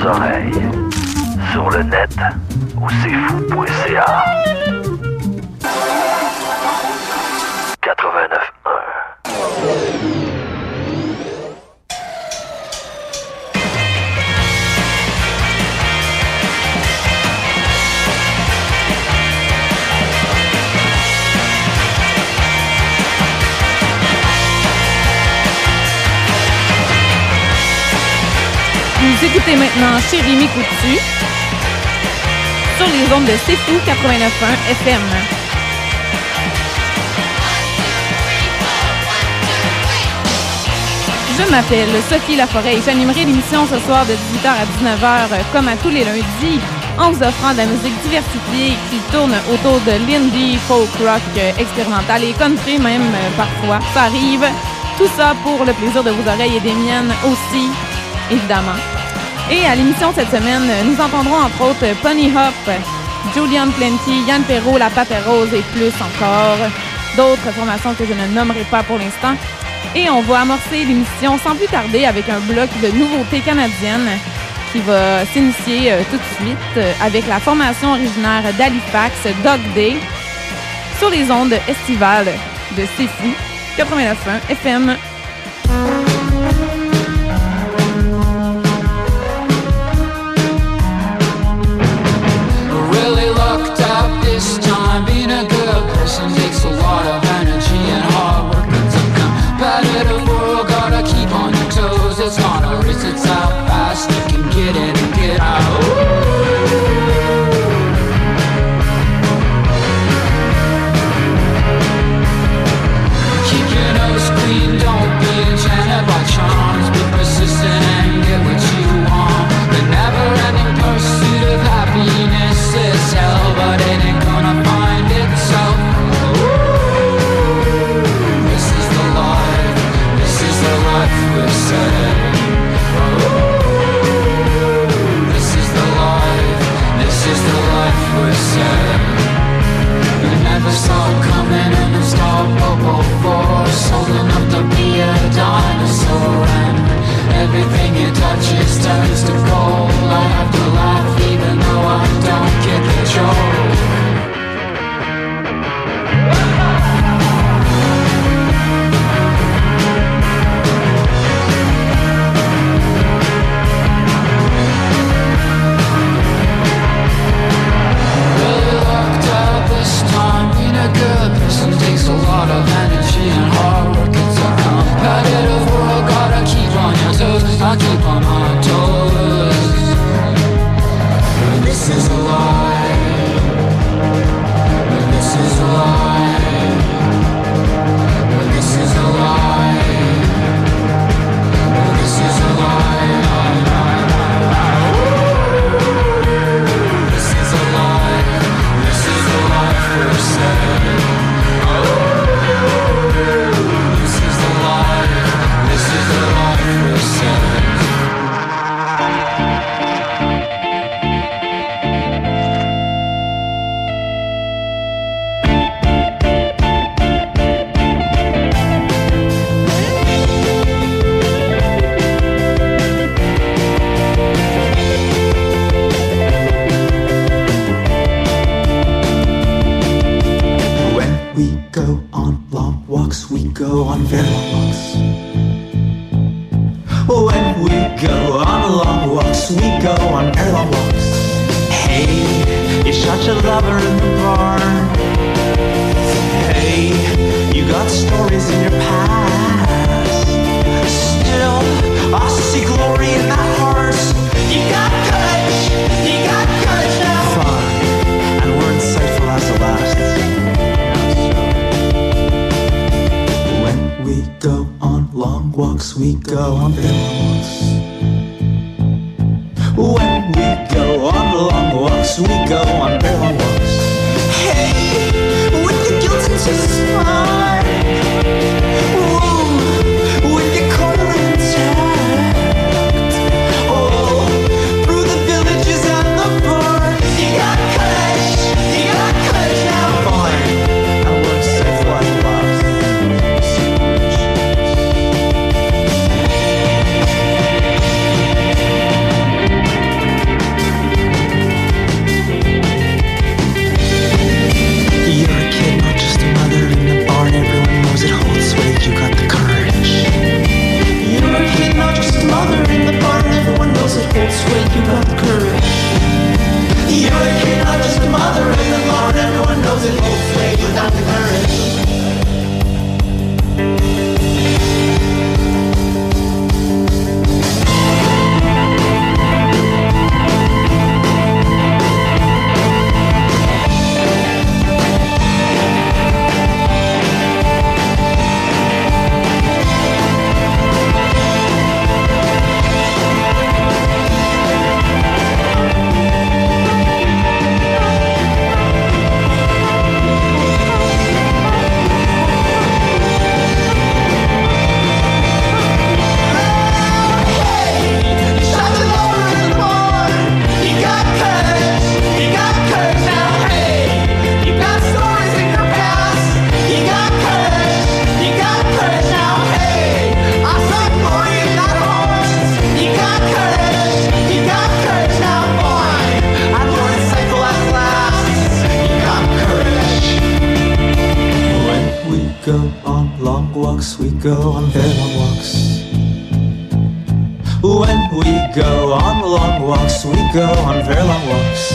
oreilles. Sur le net ou cfou.ca. 89.1. Vous écoutez maintenant Chérie Coutu sur les ondes de C'est Fou 89.1 FM. Je m'appelle Sophie Laforêt et j'animerai l'émission ce soir de 18h à 19h comme à tous les lundis en vous offrant de la musique diversifiée qui tourne autour de l'indie, folk rock expérimental et country même parfois. Ça arrive. Tout ça pour le plaisir de vos oreilles et des miennes aussi, évidemment. Et à l'émission cette semaine, nous entendrons entre autres Pony Hop, Julian Plenty, Yann Perrault, La Pape Rose et plus encore. D'autres formations que je ne nommerai pas pour l'instant. Et on va amorcer l'émission sans plus tarder avec un bloc de nouveautés canadiennes qui va s'initier tout de suite avec la formation originaire d'Halifax, Dog Day, sur les ondes estivales de C'est Fou 89.1 FM. Being a good person takes a lot of energy and hard work. It's a competitive world, gotta keep on your toes. It's not a race, it's how fast you can get in and get out. Keep your nose clean, don't be enchanted by charms. Be persistent and get what you want. The never-ending pursuit of happiness is hell, but it ain't gonna find itself. This is the life we're setting. This is the life we're setting. You never saw it coming, an unstoppable force, old enough to be a dinosaur, and everything it touches turns to gold. I have to laugh even though I don't get the joke. A good person takes a lot of energy and hard work. It's a competitive world, gotta keep on your toes. I keep on my toes. This is a lie. This is a lie. This is a lie. This is a lie. This is a lie. This is the life we're setting. This is the life we're setting. We go on very long walks. When we go on long walks, we go on very long walks. Hey, you shot your lover in the barn. Hey, you got stories in your past. Still, I see glory in that heart. You got courage now. Fun, and we're insightful as the last. We go on long walks, we go on very long walks. When we go on long walks, we go on very long walks. Hey, with the guilt into the spine. Ooh, with your color intact. Oh, through the villages and the barns. You got courage now. Fine, and we're safe like last. walks, we go on very long walks. When we go on long walks, we go on very long walks.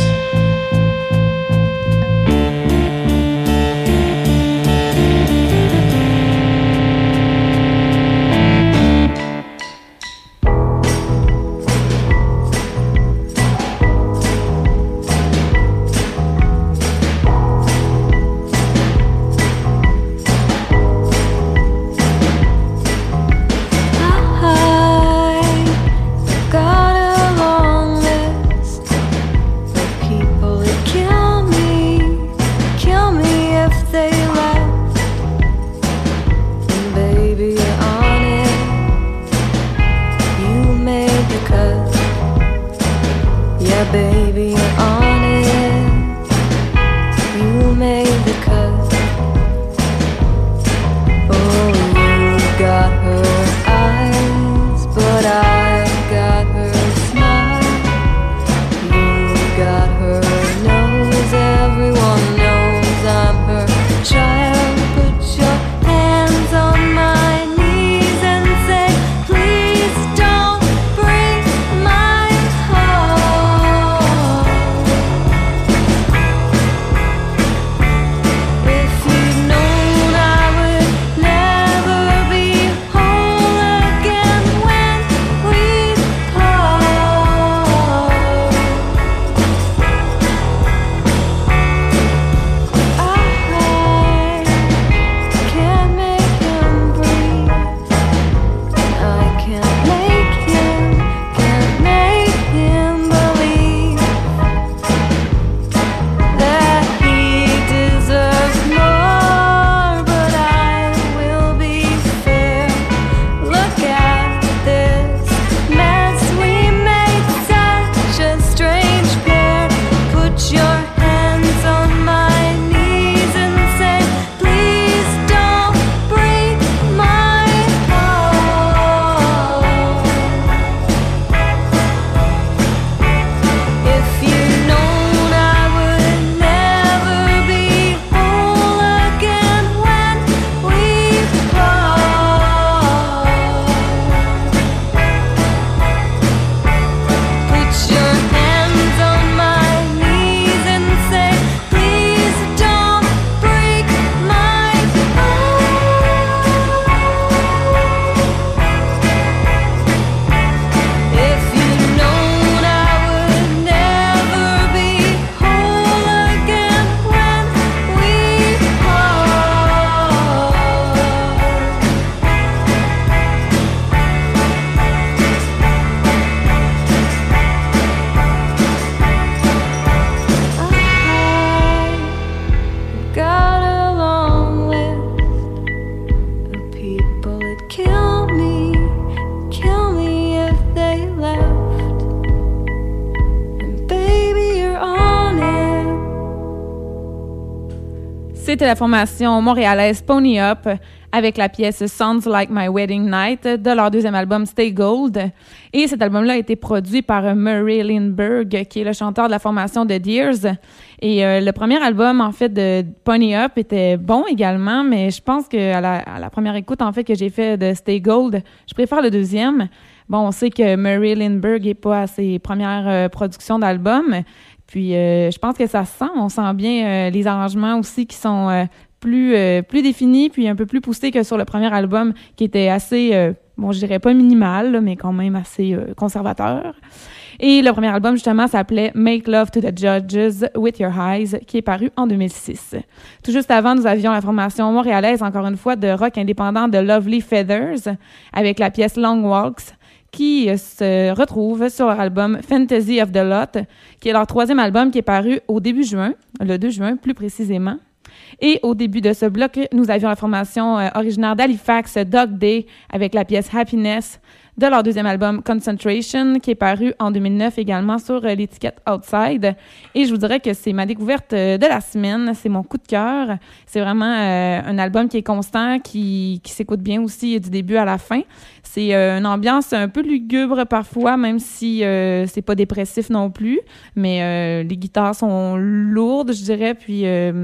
C'était la formation montréalaise Pony Up avec la pièce Sounds Like My Wedding Night de leur deuxième album Stay Gold. Et cet album-là a été produit par Murray Lindbergh, qui est le chanteur de la formation The Deers. Et le premier album, en fait, de Pony Up était bon également, mais je pense qu'à la première écoute, en fait, que j'ai fait de Stay Gold, je préfère le deuxième. Bon, on sait que Murray Lindbergh n'est pas à ses premières productions d'albums. Puis, je pense que ça se sent. On sent bien les arrangements aussi qui sont plus définis, puis un peu plus poussés que sur le premier album, qui était assez, bon, je dirais pas minimal, là, mais quand même assez conservateur. Et le premier album, justement, s'appelait Make Love to the Judges with Your Eyes, qui est paru en 2006. Tout juste avant, nous avions la formation montréalaise, encore une fois, de rock indépendant de Lovely Feathers, avec la pièce Long Walks, qui se retrouve sur leur album Fantasy of the Lot, qui est leur troisième album qui est paru au début juin, le 2 juin plus précisément. Et au début de ce bloc, nous avions la formation originaire d'Halifax, Dog Day, avec la pièce Happiness de leur deuxième album Concentration, qui est paru en 2009 également sur l'étiquette Outside. Et je vous dirais que c'est ma découverte de la semaine, c'est mon coup de cœur. C'est vraiment un album qui est constant, qui s'écoute bien aussi du début à la fin. C'est une ambiance un peu lugubre parfois, même si c'est pas dépressif non plus, mais les guitares sont lourdes, je dirais, puis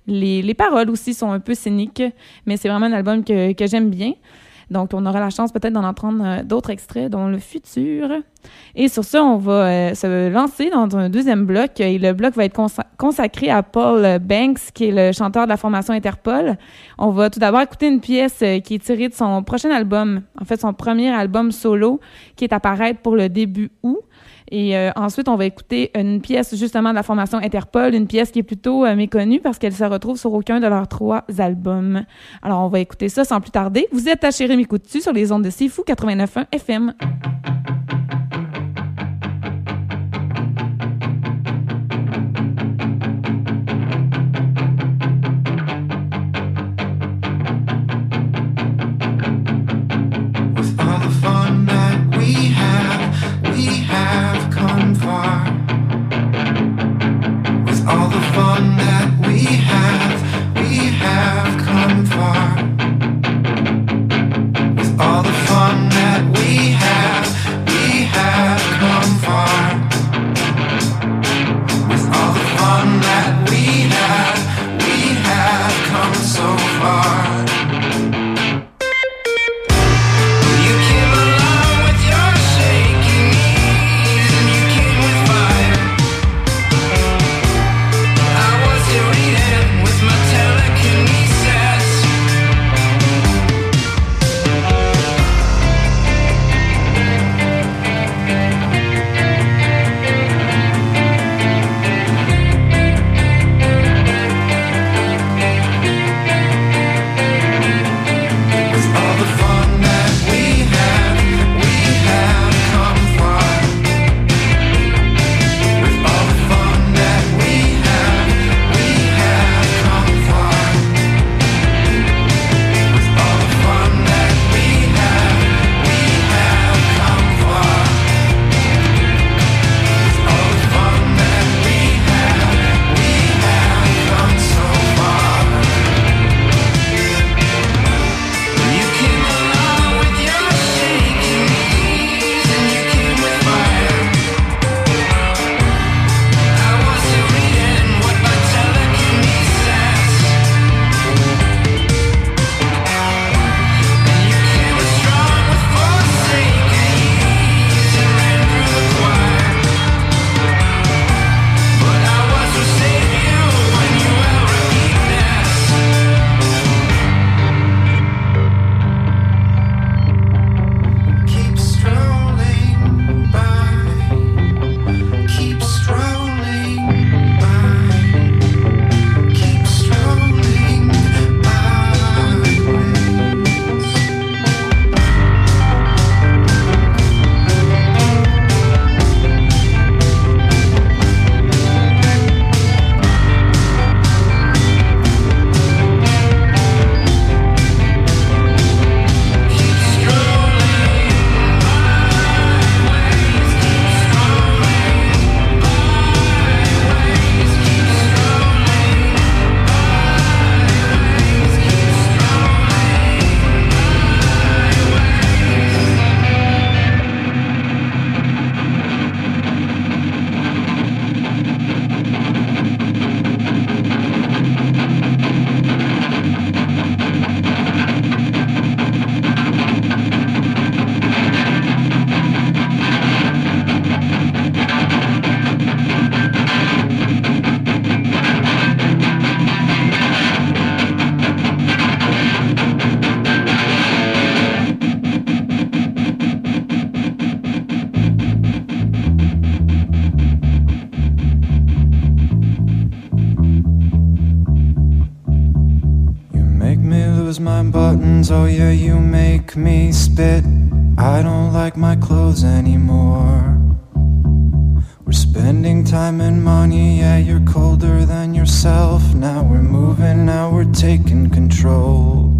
Les paroles aussi sont un peu cyniques, mais c'est vraiment un album que j'aime bien. Donc, on aura la chance peut-être d'en entendre d'autres extraits dans le futur. Et sur ça, on va se lancer dans un deuxième bloc. Et le bloc va être consacré à Paul Banks, qui est le chanteur de la formation Interpol. On va tout d'abord écouter une pièce qui est tirée de son prochain album, en fait son premier album solo, qui est à paraître pour le début août. Et ensuite, on va écouter une pièce justement de la formation Interpol, une pièce qui est plutôt méconnue parce qu'elle se retrouve sur aucun de leurs 3 albums. Alors, on va écouter ça sans plus tarder. Vous êtes à Chérie Coutu sur les ondes de C'est Fou 89.1 FM. All the fun that we have come far. With all the fun that we have come far. With all the fun that we have come so far. buttons, oh yeah, you make me spit. I don't like my clothes anymore. We're spending time and money, yeah, you're colder than yourself. Now we're moving, now we're taking control.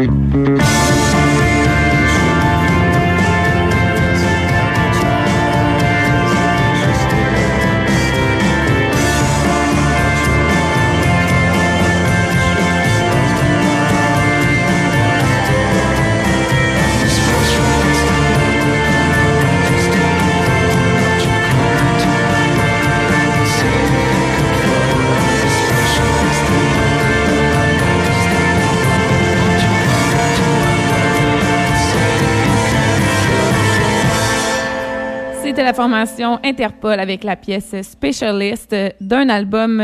C'était la formation Interpol avec la pièce Specialist d'un album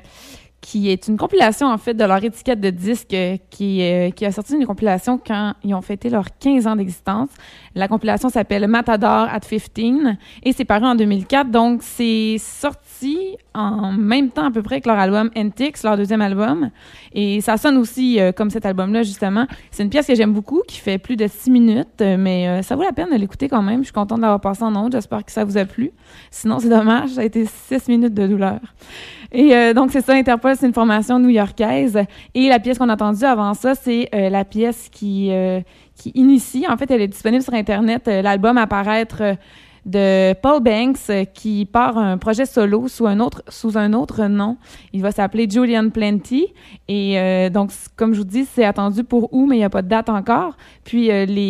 qui est une compilation, en fait, de leur étiquette de disque qui a sorti une compilation quand ils ont fêté leurs 15 ans d'existence. La compilation s'appelle Matador at 15 et c'est paru en 2004. Donc, c'est sorti en même temps à peu près que leur album Antics, leur deuxième album. Et ça sonne aussi comme cet album-là, justement. C'est une pièce que j'aime beaucoup, qui fait plus de 6 minutes, mais ça vaut la peine de l'écouter quand même. Je suis contente d'avoir passé en ondes. J'espère que ça vous a plu. Sinon, c'est dommage. Ça a été 6 minutes de douleur. Et donc, c'est ça, Interpol, c'est une formation new-yorkaise. Et la pièce qu'on a entendue avant ça, c'est la pièce qui initie. En fait, elle est disponible sur Internet. L'album à paraître de Paul Banks qui part un projet solo sous un autre nom. Il va s'appeler Julian Plenty. Et donc, comme je vous dis, c'est attendu pour août, mais il n'y a pas de date encore. Puis,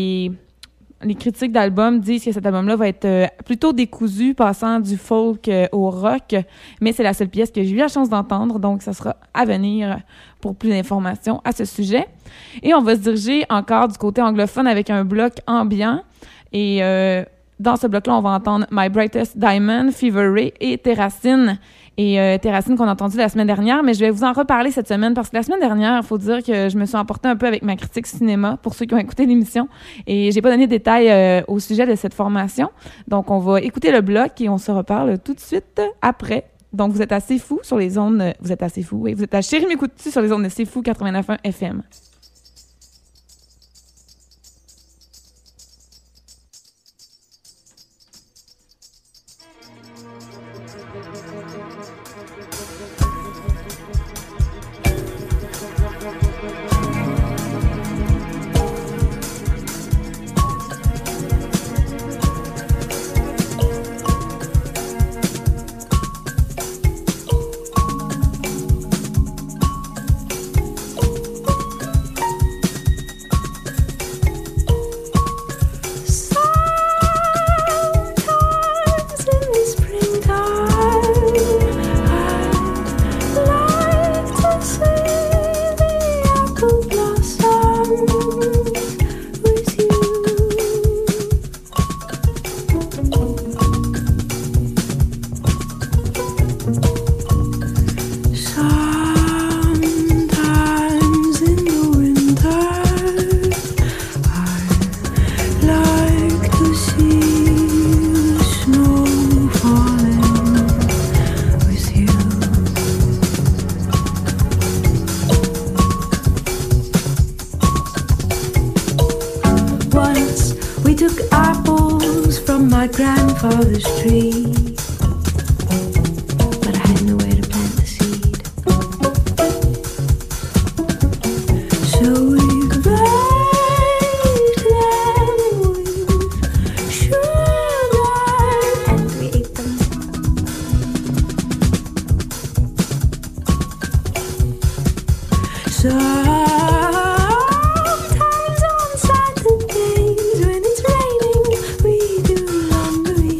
les critiques d'album disent que cet album-là va être plutôt décousu, passant du folk au rock, mais c'est la seule pièce que j'ai eu la chance d'entendre, donc ça sera à venir pour plus d'informations à ce sujet. Et on va se diriger encore du côté anglophone avec un bloc ambiant, et dans ce bloc-là, on va entendre My Brightest Diamond, Fever Ray et Terracine. Et Terracine qu'on a entendu la semaine dernière, mais je vais vous en reparler cette semaine parce que la semaine dernière, il faut dire que je me suis emportée un peu avec ma critique cinéma pour ceux qui ont écouté l'émission et j'ai pas donné de détails au sujet de cette formation. Donc, on va écouter le bloc et on se reparle tout de suite après. Donc, vous êtes assez fous sur les ondes... Vous êtes assez fous, oui. Vous êtes à Chérie m'écoute-tu sur les ondes de C'est Fou 89.1 FM. Grandfather's tree, but I had nowhere to plant the seed. So we baked them with sugar and we ate them. Sometimes on Saturdays when it's raining, we do laundry.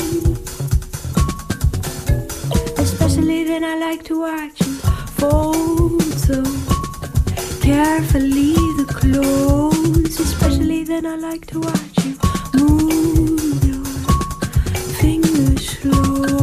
Especially then I like to watch you fold so carefully the clothes. Especially then I like to watch you move your fingers slow.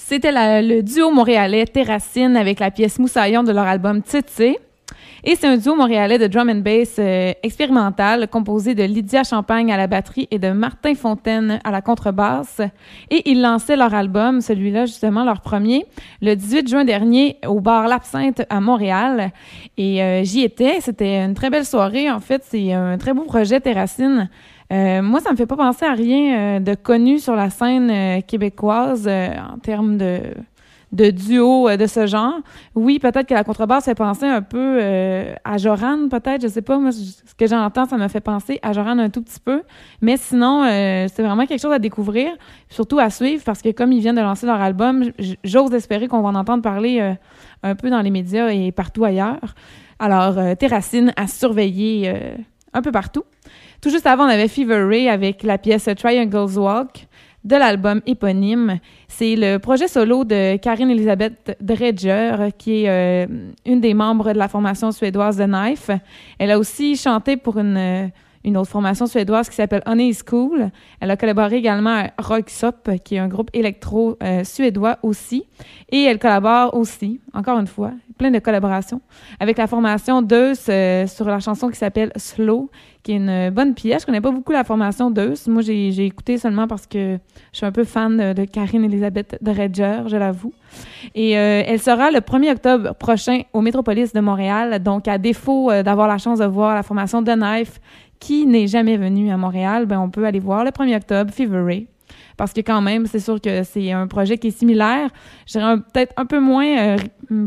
C'était le duo montréalais Terracine avec la pièce Moussaillon de leur album Tsitsé. Et c'est un duo montréalais de drum and bass expérimental composé de Lydia Champagne à la batterie et de Martin Fontaine à la contrebasse. Et ils lançaient leur album, celui-là justement, leur premier, le 18 juin dernier au bar L'Absinthe à Montréal. Et j'y étais, c'était une très belle soirée. En fait, c'est un très beau projet Terracine. Moi, ça me fait pas penser à rien de connu sur la scène québécoise en termes de duo de ce genre. Oui, peut-être que la contrebasse fait penser un peu à Joran, peut-être, je sais pas. Moi, ce que j'entends, ça me fait penser à Joran un tout petit peu. Mais sinon, c'est vraiment quelque chose à découvrir, surtout à suivre, parce que comme ils viennent de lancer leur album, j'ose espérer qu'on va en entendre parler un peu dans les médias et partout ailleurs. Alors, Terracine à surveiller un peu partout. Tout juste avant, on avait Fever Ray avec la pièce Triangles Walk de l'album éponyme. C'est le projet solo de Karin Elisabeth Dredger, qui est une des membres de la formation suédoise The Knife. Elle a aussi chanté pour une autre formation suédoise qui s'appelle Honey is Cool. Elle a collaboré également à Rocksop, qui est un groupe électro suédois aussi. Et elle collabore aussi, encore une fois, plein de collaborations, avec la formation Deus sur la chanson qui s'appelle Slow, qui est une bonne pièce. Je connais pas beaucoup la formation Deus. Moi, j'ai écouté seulement parce que je suis un peu fan de Karin Elisabeth Dredger, je l'avoue. Et elle sera le 1er octobre prochain au Métropolis de Montréal. Donc, à défaut d'avoir la chance de voir la formation The Knife, qui n'est jamais venue à Montréal, ben on peut aller voir le 1er octobre Fever Ray. Parce que quand même, c'est sûr que c'est un projet qui est similaire. Je dirais peut-être un peu moins,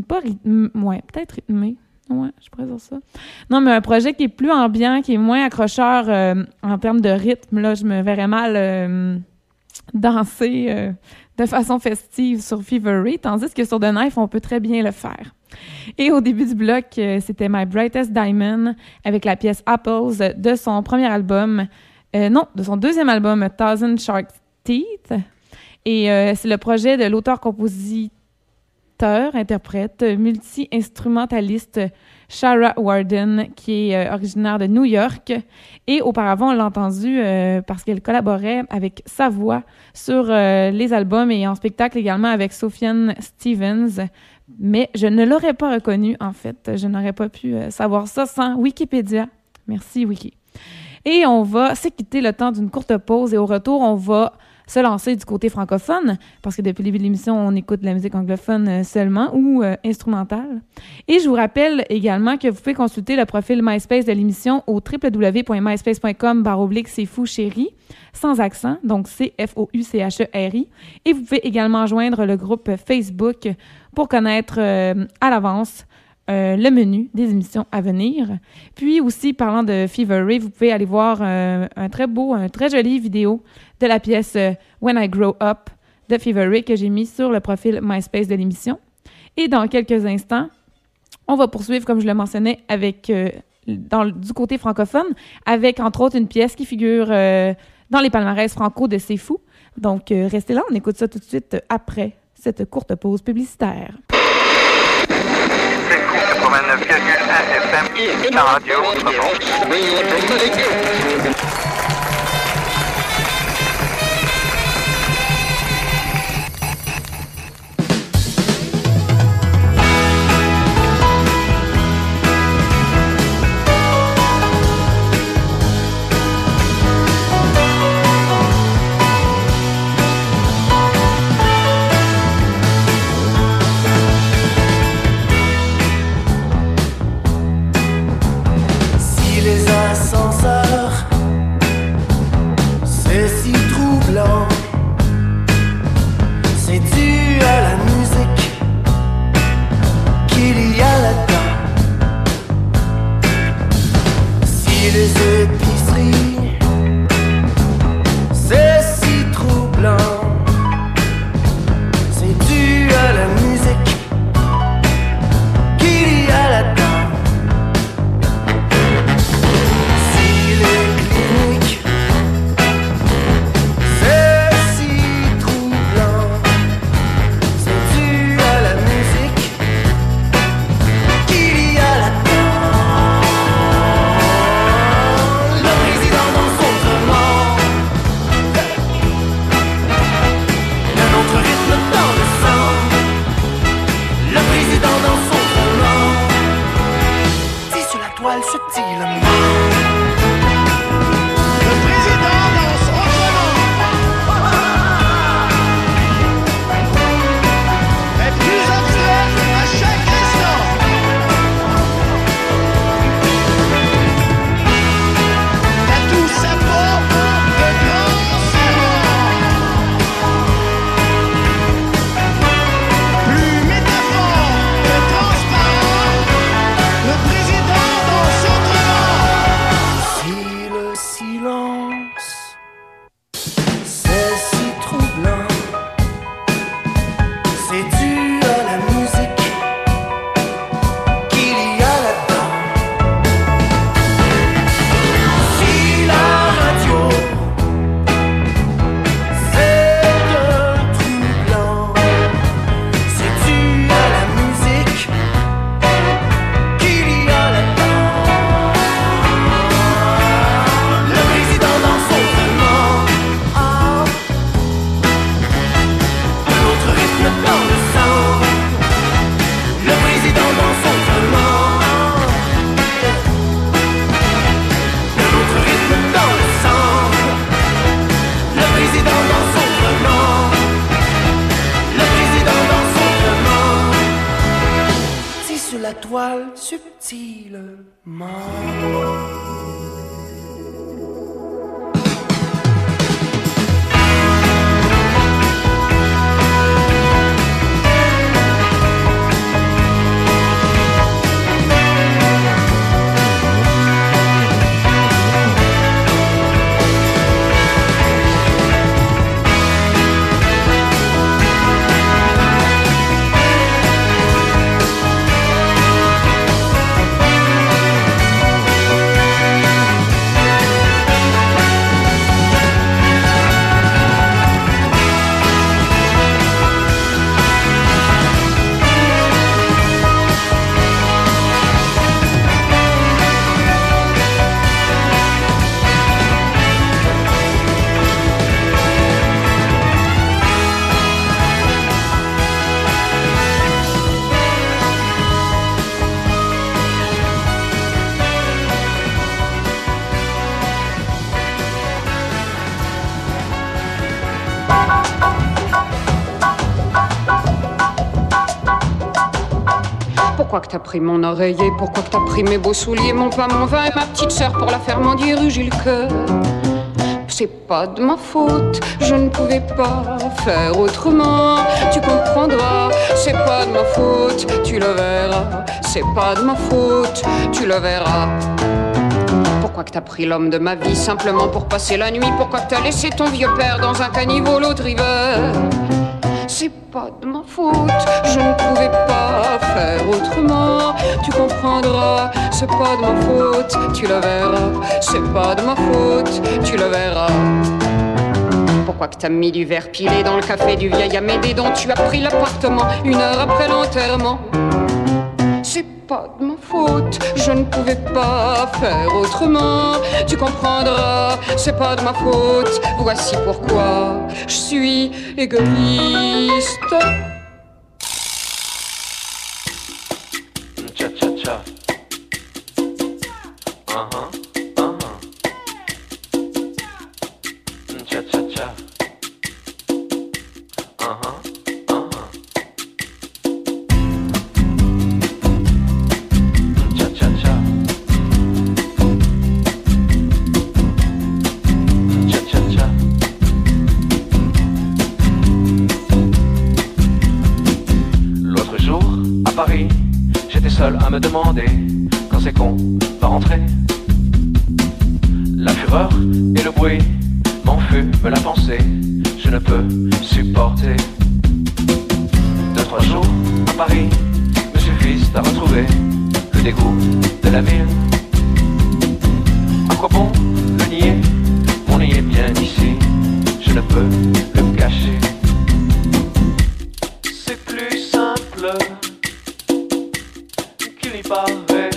peut-être rythmé. Ouais, je pourrais dire ça. Non, mais un projet qui est plus ambiant, qui est moins accrocheur en termes de rythme. Là, je me verrais mal danser de façon festive sur Fever Ray, tandis que sur The Knife, on peut très bien le faire. Et au début du bloc, c'était My Brightest Diamond avec la pièce Apples de son premier album, de son deuxième album, Thousand Shark Teeth. Et c'est le projet de l'auteur-compositeur, interprète, multi-instrumentaliste Shara Warden, qui est originaire de New York. Et auparavant, on l'a entendu parce qu'elle collaborait avec sa voix sur les albums et en spectacle également avec Sufjan Stevens. Mais je ne l'aurais pas reconnue, en fait. Je n'aurais pas pu savoir ça sans Wikipédia. Merci, Wiki. Et on va s'équitter le temps d'une courte pause et au retour, on va se lancer du côté francophone, parce que depuis le début de l'émission, on écoute de la musique anglophone seulement ou instrumentale. Et je vous rappelle également que vous pouvez consulter le profil MySpace de l'émission au www.myspace.com/c'est fou chéri, sans accent, donc CFOUCHERI. Et vous pouvez également joindre le groupe Facebook pour connaître à l'avance le menu des émissions à venir. Puis aussi, parlant de Fever Ray, vous pouvez aller voir un très joli vidéo de la pièce When I Grow Up de Fever Ray que j'ai mis sur le profil MySpace de l'émission. Et dans quelques instants, on va poursuivre, comme je le mentionnais, avec du côté francophone, avec entre autres une pièce qui figure dans les palmarès franco de C'est Fou. Donc, restez là, on écoute ça tout de suite après cette courte pause publicitaire. 89,1 FM, la radio autrement. Ascenseurs vole subtilement. Pourquoi que t'as pris mon oreiller? Pourquoi que t'as pris mes beaux souliers, mon pain, mon vin et ma petite sœur pour la faire mendier rue Gilles Coeur? C'est pas de ma faute, je ne pouvais pas faire autrement. Tu comprendras, c'est pas de ma faute, tu le verras. C'est pas de ma faute, tu le verras. Pourquoi que t'as pris l'homme de ma vie simplement pour passer la nuit? Pourquoi que t'as laissé ton vieux père dans un caniveau l'autre hiver? C'est pas de ma faute, je ne pouvais pas faire autrement. Tu comprendras, c'est pas de ma faute, tu le verras. C'est pas de ma faute, tu le verras. Pourquoi que t'as mis du verre pilé dans le café du vieil Amédée dont tu as pris l'appartement 1 heure après l'enterrement? C'est pas de ma faute, je ne pouvais pas faire autrement. Tu comprendras, c'est pas de ma faute. Voici pourquoi je suis égoïste. Cha-cha-cha. Cha-cha-cha. Paris, j'étais seul à me demander quand c'est qu'on va rentrer. La fureur et le bruit m'enfument la pensée, je ne peux supporter. 2-3 jours à Paris me suffisent à retrouver le dégoût de la ville. À quoi bon le nier? On y est bien ici, je ne peux le cacher. C'est plus simple qu'il y paraît,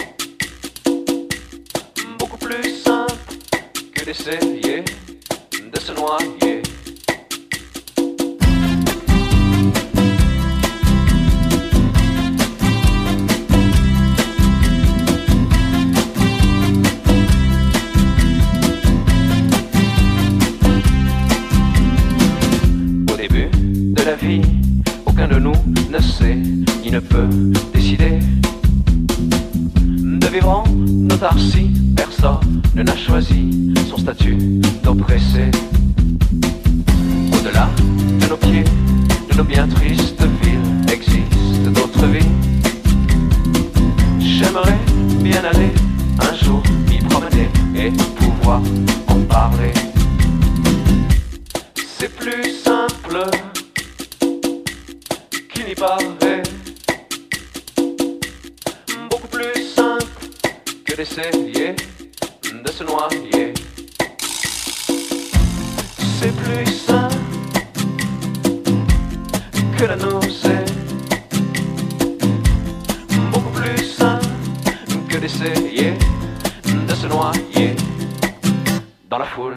beaucoup plus simple que d'essayer de se noyer. Au début de la vie, aucun de nous ne sait, ni ne peut décider de vivre en autarcie. Personne n'a choisi son statut d'oppressé. Au-delà de nos pieds, de nos bien tristes villes, existent d'autres vies. J'aimerais bien aller un jour m'y promener et pouvoir en parler. C'est plus simple qu'il n'y paraît, beaucoup plus simple que d'essayer de se noyer. C'est plus simple que la nausée, beaucoup plus simple que d'essayer de se noyer dans la foule.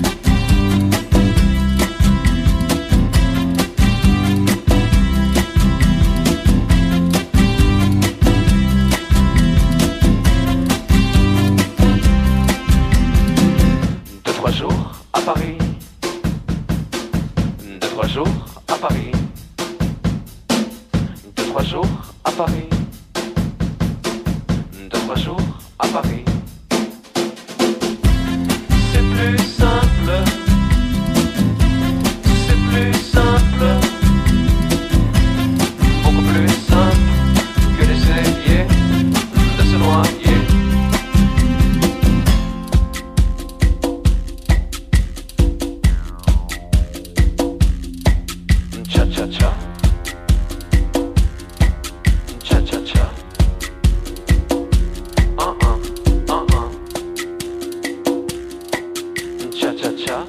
Paris, 2-3 jours à Paris, 2-3 jours à Paris, un jour à Paris. C'est plus simple, c'est plus simple, beaucoup plus simple que d'essayer de se noyer. Cha-cha-cha, cha-cha-cha. Cha-cha-cha,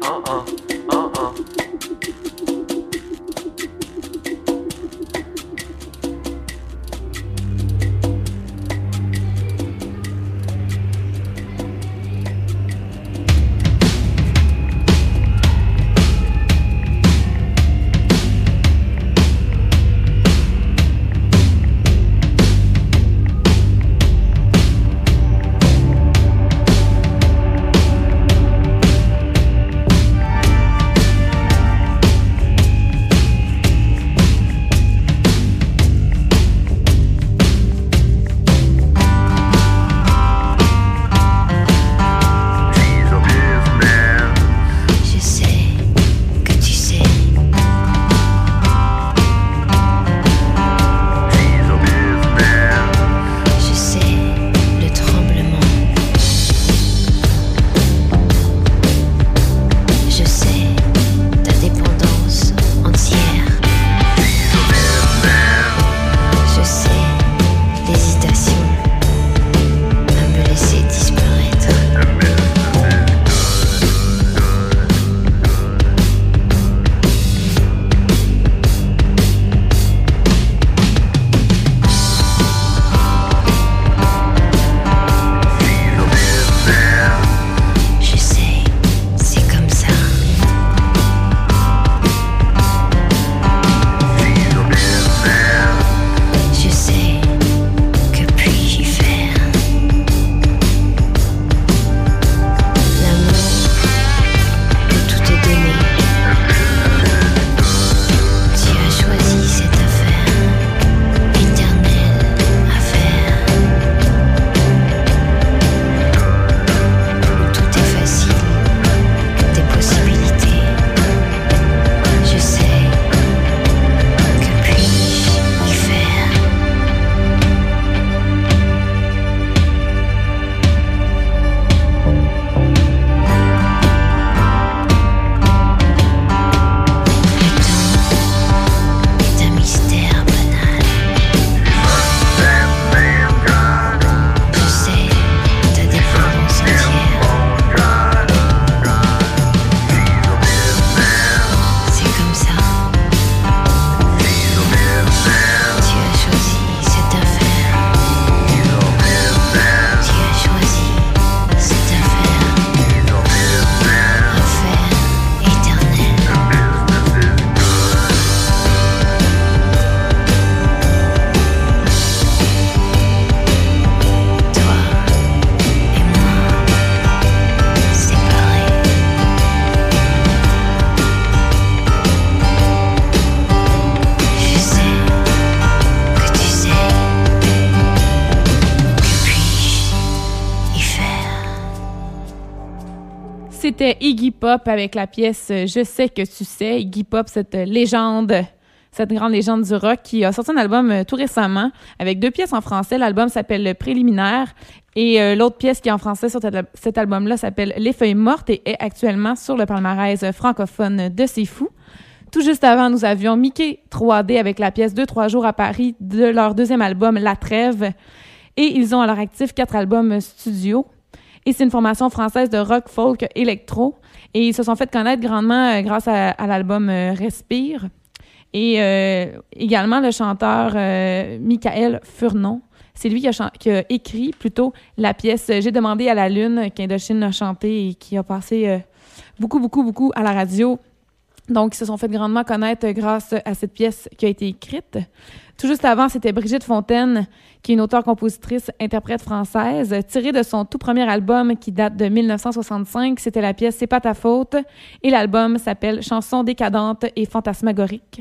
C'était Iggy Pop avec la pièce « Je sais que tu sais ». Iggy Pop, cette légende, cette grande légende du rock qui a sorti un album tout récemment avec 2 pièces en français. L'album s'appelle « Le Préliminaire » et l'autre pièce qui est en français sur cet album-là s'appelle « Les Feuilles mortes » et est actuellement sur le palmarès francophone de C'est Fou. Tout juste avant, nous avions Mickey 3D avec la pièce « 2-3 jours à Paris » de leur deuxième album « La Trêve ». Et ils ont à leur actif 4 albums studio. Et c'est une formation française de rock, folk, électro. Et ils se sont fait connaître grandement grâce à l'album Respire. Et également le chanteur Michael Furnon. C'est lui qui a écrit plutôt la pièce « J'ai demandé à la lune » qu'Indochine a chanté et qui a passé beaucoup à la radio. Donc, ils se sont fait grandement connaître grâce à cette pièce qui a été écrite. Tout juste avant, c'était Brigitte Fontaine, qui est une auteure-compositrice-interprète française, tirée de son tout premier album qui date de 1965. C'était la pièce « C'est pas ta faute » et l'album s'appelle « Chansons décadentes et fantasmagoriques ».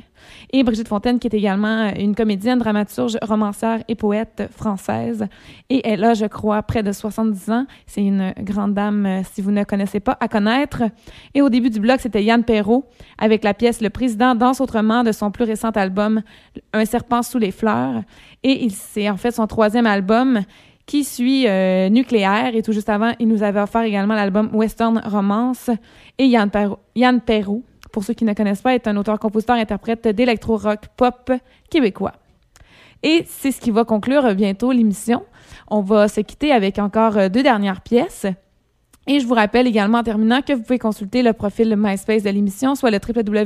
Et Brigitte Fontaine, qui est également une comédienne, dramaturge, romancière et poète française. Et elle a, je crois, près de 70 ans. C'est une grande dame, si vous ne connaissez pas, à connaître. Et au début du bloc, c'était Yann Perrault, avec la pièce « Le président danse autrement » de son plus récent album « Un serpent sous les fleurs ». Et c'est en fait son troisième album qui suit Nucléaire. Et tout juste avant, il nous avait offert également l'album Western Romance. Et Yann Perrault, pour ceux qui ne connaissent pas, est un auteur-compositeur-interprète d'électro-rock pop québécois. Et c'est ce qui va conclure bientôt l'émission. On va se quitter avec encore 2 dernières pièces. Et je vous rappelle également en terminant que vous pouvez consulter le profil MySpace de l'émission, soit le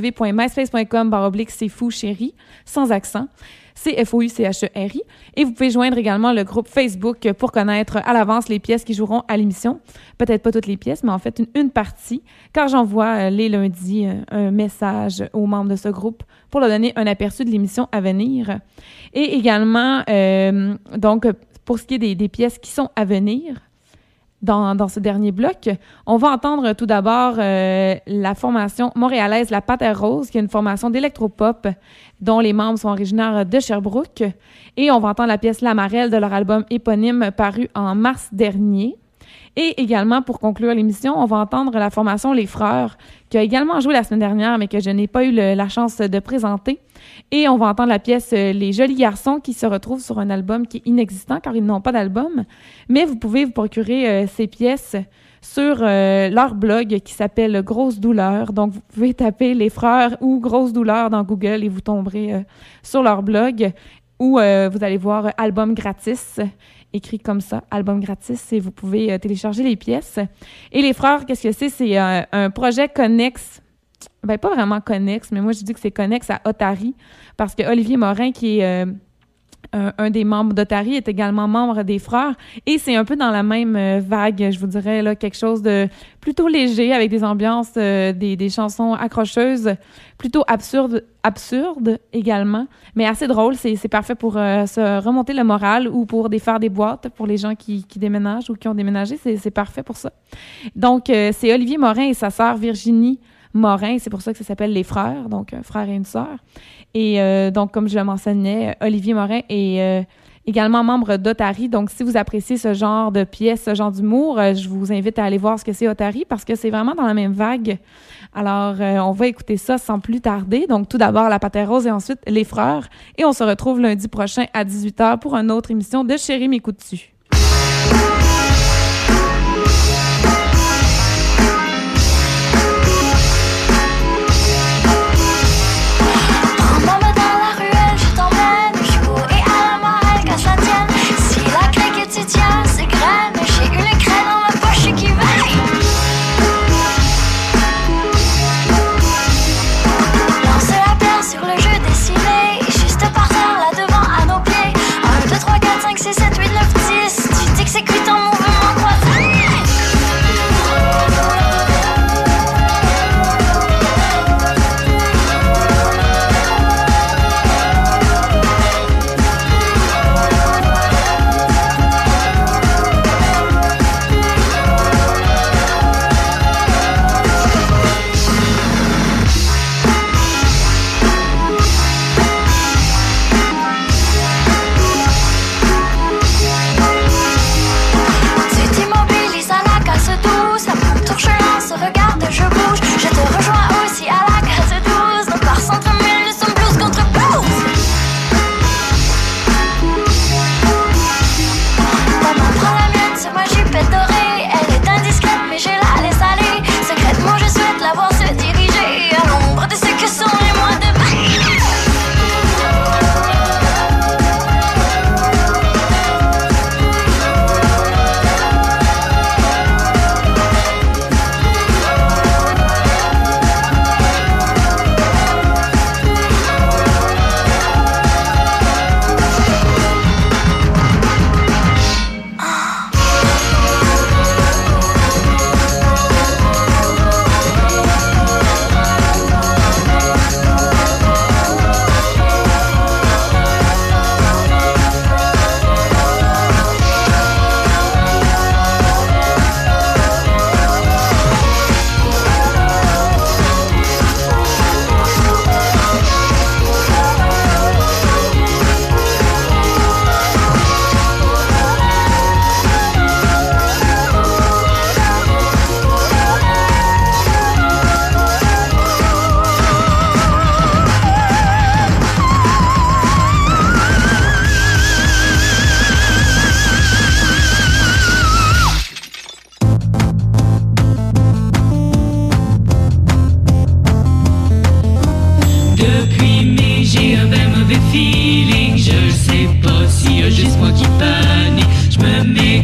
www.myspace.com/c'est-fou-chéri, sans accent, CFOUCHERI. Et vous pouvez joindre également le groupe Facebook pour connaître à l'avance les pièces qui joueront à l'émission. Peut-être pas toutes les pièces, mais en fait une partie, car j'envoie les lundis un message aux membres de ce groupe pour leur donner un aperçu de l'émission à venir. Et également, donc, pour ce qui est des pièces qui sont à venir, dans ce dernier bloc, on va entendre tout d'abord la formation montréalaise La Panthère Rose, qui est une formation d'électropop dont les membres sont originaires de Sherbrooke. Et on va entendre la pièce L'Amarelle de leur album éponyme paru en mars dernier. Et également, pour conclure l'émission, on va entendre la formation Les Frères, qui a également joué la semaine dernière, mais que je n'ai pas eu la chance de présenter. Et on va entendre la pièce Les Jolis Garçons, qui se retrouve sur un album qui est inexistant, car ils n'ont pas d'album. Mais vous pouvez vous procurer ces pièces sur leur blog qui s'appelle Grosse Douleur. Donc, vous pouvez taper Les Frères ou Grosse Douleur dans Google et vous tomberez sur leur blog, où vous allez voir album gratis, écrit comme ça, album gratis, et vous pouvez télécharger les pièces. Et Les Frères, qu'est-ce que c'est? C'est un projet connexe. Ben, pas vraiment connexe, mais moi, je dis que c'est connexe à Otari, parce que Olivier Morin, qui est un des membres d'Otari, est également membre des Frères, et c'est un peu dans la même vague, je vous dirais, là, quelque chose de plutôt léger, avec des ambiances, des chansons accrocheuses, plutôt absurdes également, mais assez drôle. C'est parfait pour se remonter le moral ou pour faire des boîtes pour les gens qui déménagent ou qui ont déménagé. C'est parfait pour ça. Donc, c'est Olivier Morin et sa sœur Virginie Morin. C'est pour ça que ça s'appelle Les Frères, donc un frère et une sœur. Et donc, comme je le mentionnais, Olivier Morin est également membre d'Otari. Donc, si vous appréciez ce genre de pièces, ce genre d'humour, je vous invite à aller voir ce que c'est Otari parce que c'est vraiment dans la même vague. Alors, on va écouter ça sans plus tarder. Donc, tout d'abord, La Panthère Rose et ensuite Les Frères. Et on se retrouve lundi prochain à 18h pour une autre émission de Chérie m'écoutes-tu. C'est 7, 8, 9, 10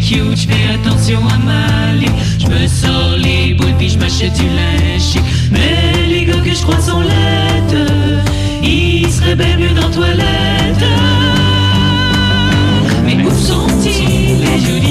cute, je fais attention à ma ligne. Je me sors les boules puis je m'achète du linge chic. Mais les gars que je crois sont laides, ils seraient bien mieux dans toilette. Mais où sont-ils les jeux